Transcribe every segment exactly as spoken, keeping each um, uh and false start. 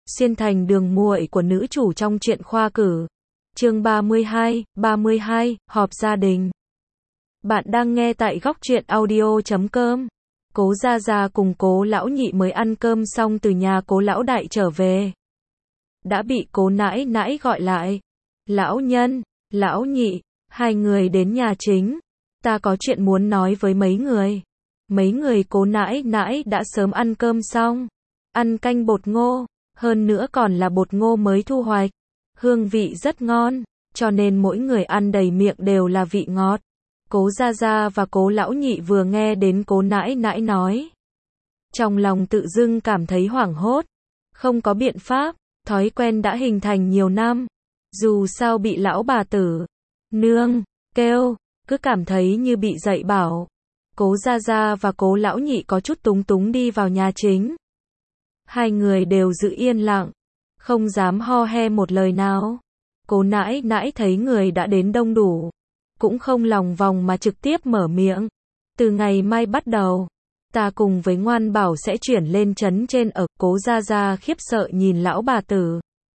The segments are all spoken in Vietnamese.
xuyên thành đường muội của nữ chủ trong truyện khoa cử. Chương ba mươi hai, ba mươi hai, họp gia đình. Bạn đang nghe tại góc truyện audio chấm com. Cố Gia Gia cùng Cố Lão Nhị mới ăn cơm xong từ nhà Cố Lão Đại trở về. Đã bị Cố Nãi Nãi gọi lại. Lão Nhân, Lão Nhị, hai người đến nhà chính. Ta có chuyện muốn nói với mấy người. Mấy người Cố Nãi Nãi đã sớm ăn cơm xong. Ăn canh bột ngô, hơn nữa còn là bột ngô mới thu hoạch. Hương vị rất ngon, cho nên mỗi người ăn đầy miệng đều là vị ngọt. Cố Gia Gia và Cố Lão Nhị vừa nghe đến Cố Nãi Nãi nói. Trong lòng tự dưng cảm thấy hoảng hốt. Không có biện pháp, thói quen đã hình thành nhiều năm. Dù sao bị lão bà tử, nương, kêu, cứ cảm thấy như bị dạy bảo. Cố Gia Gia và Cố Lão Nhị có chút túng túng đi vào nhà chính. Hai người đều giữ yên lặng, không dám ho he một lời nào. Cố Nãi Nãi thấy người đã đến đông đủ, cũng không lòng vòng mà trực tiếp mở miệng. Từ ngày mai bắt đầu, ta cùng với Ngoan Bảo sẽ chuyển lên trấn trên ở. Cố Gia Gia khiếp sợ nhìn lão bà tử.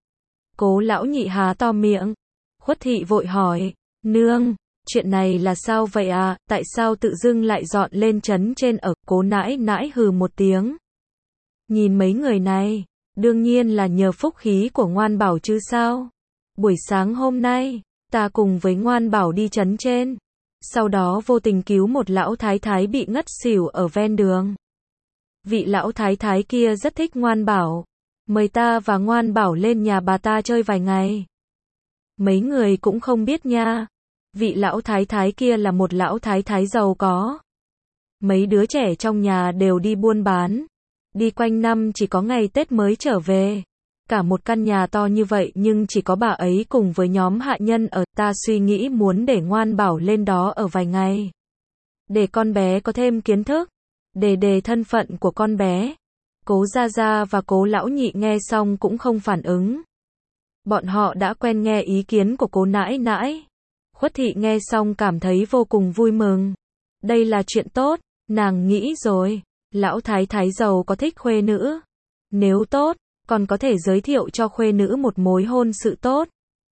Cố Lão Nhị há to miệng. Khuất Thị vội hỏi, nương, chuyện này là sao vậy à, tại sao tự dưng lại dọn lên trấn trên ở? Cố Nãi Nãi hừ một tiếng. Nhìn mấy người này, đương nhiên là nhờ phúc khí của Ngoan Bảo chứ sao. Buổi sáng hôm nay, ta cùng với Ngoan Bảo đi trấn trên. Sau đó vô tình cứu một lão thái thái bị ngất xỉu ở ven đường. Vị lão thái thái kia rất thích Ngoan Bảo. Mời ta và Ngoan Bảo lên nhà bà ta chơi vài ngày. Mấy người cũng không biết nha. Vị lão thái thái kia là một lão thái thái giàu có. Mấy đứa trẻ trong nhà đều đi buôn bán. Đi quanh năm chỉ có ngày Tết mới trở về. Cả một căn nhà to như vậy nhưng chỉ có bà ấy cùng với nhóm hạ nhân ở. Ta suy nghĩ muốn để Ngoan Bảo lên đó ở vài ngày. Để con bé có thêm kiến thức. Để đề thân phận của con bé. Cố Gia Gia và Cố Lão Nhị nghe xong cũng không phản ứng. Bọn họ đã quen nghe ý kiến của Cố Nãi Nãi. Khuất Thị nghe xong cảm thấy vô cùng vui mừng. Đây là chuyện tốt, nàng nghĩ rồi. Lão thái thái giàu có thích khuê nữ. Nếu tốt, còn có thể giới thiệu cho khuê nữ một mối hôn sự tốt.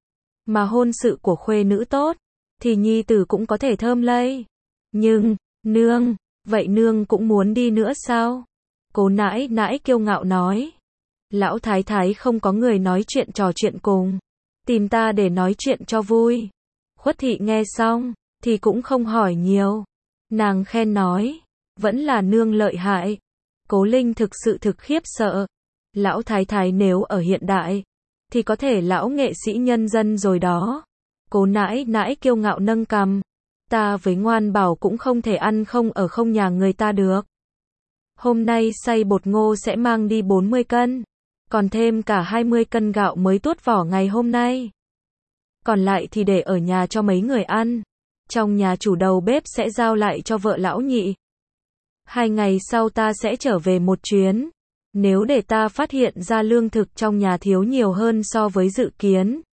Mà hôn sự của khuê nữ tốt, thì nhi tử cũng có thể thơm lây. Nhưng, nương, vậy nương cũng muốn đi nữa sao? Cố Nãi Nãi kiêu ngạo nói. Lão thái thái không có người nói chuyện trò chuyện cùng. Tìm ta để nói chuyện cho vui. Khuất Thị nghe xong, thì cũng không hỏi nhiều. Nàng khen nói. Vẫn là nương lợi hại. Cố Linh thực sự thực khiếp sợ. Lão thái thái nếu ở hiện đại, thì có thể lão nghệ sĩ nhân dân rồi đó. Cố Nãi Nãi kiêu ngạo nâng cằm. Ta với Ngoan Bảo cũng không thể ăn không ở không nhà người ta được. Hôm nay xay bột ngô sẽ mang đi bốn mươi cân. Còn thêm cả hai mươi cân gạo mới tuốt vỏ ngày hôm nay. Còn lại thì để ở nhà cho mấy người ăn. Trong nhà chủ đầu bếp sẽ giao lại cho vợ Lão Nhị. Hai ngày sau ta sẽ trở về một chuyến. Nếu để ta phát hiện ra lương thực trong nhà thiếu nhiều hơn so với dự kiến.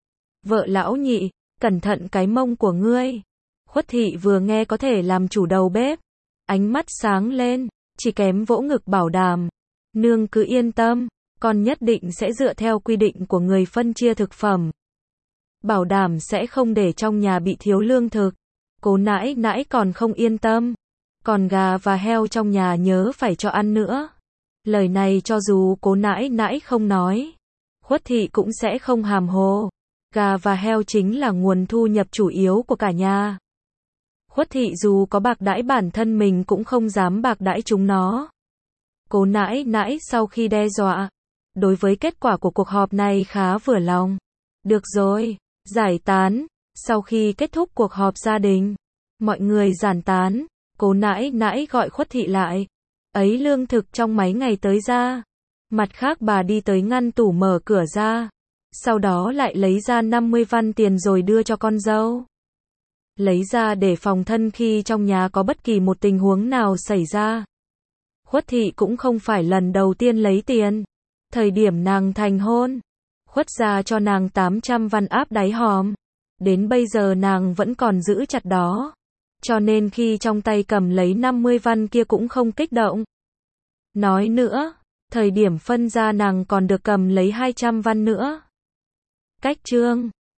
Vợ Lão Nhị, cẩn thận cái mông của ngươi. Khuất Thị vừa nghe có thể làm chủ đầu bếp. Ánh mắt sáng lên, chỉ kém vỗ ngực bảo đảm. Nương cứ yên tâm, con nhất định sẽ dựa theo quy định của người phân chia thực phẩm. Bảo đảm sẽ không để trong nhà bị thiếu lương thực. Cố Nãi Nãi còn không yên tâm. Còn gà và heo trong nhà nhớ phải cho ăn nữa. Lời này cho dù Cố Nãi Nãi không nói, Khuất Thị cũng sẽ không hàm hồ. Gà và heo chính là nguồn thu nhập chủ yếu của cả nhà. Khuất Thị dù có bạc đãi bản thân mình cũng không dám bạc đãi chúng nó. Cố Nãi Nãi sau khi đe dọa, đối với kết quả của cuộc họp này khá vừa lòng. Được rồi, giải tán. Sau khi kết thúc cuộc họp gia đình, mọi người giản tán. Cố Nãi Nãi gọi Khuất Thị lại. Ấy lương thực trong mấy ngày tới ra. Mặt khác bà đi tới ngăn tủ mở cửa ra. Sau đó lại lấy ra năm mươi văn tiền rồi đưa cho con dâu. Lấy ra để phòng thân khi trong nhà có bất kỳ một tình huống nào xảy ra. Khuất Thị cũng không phải lần đầu tiên lấy tiền. Thời điểm nàng thành hôn, Khuất ra cho nàng tám trăm văn áp đáy hòm. Đến bây giờ nàng vẫn còn giữ chặt đó. Cho nên khi trong tay cầm lấy năm mươi văn kia cũng không kích động. Nói nữa, Thời điểm phân ra nàng còn được cầm lấy hai trăm văn nữa. Cách chương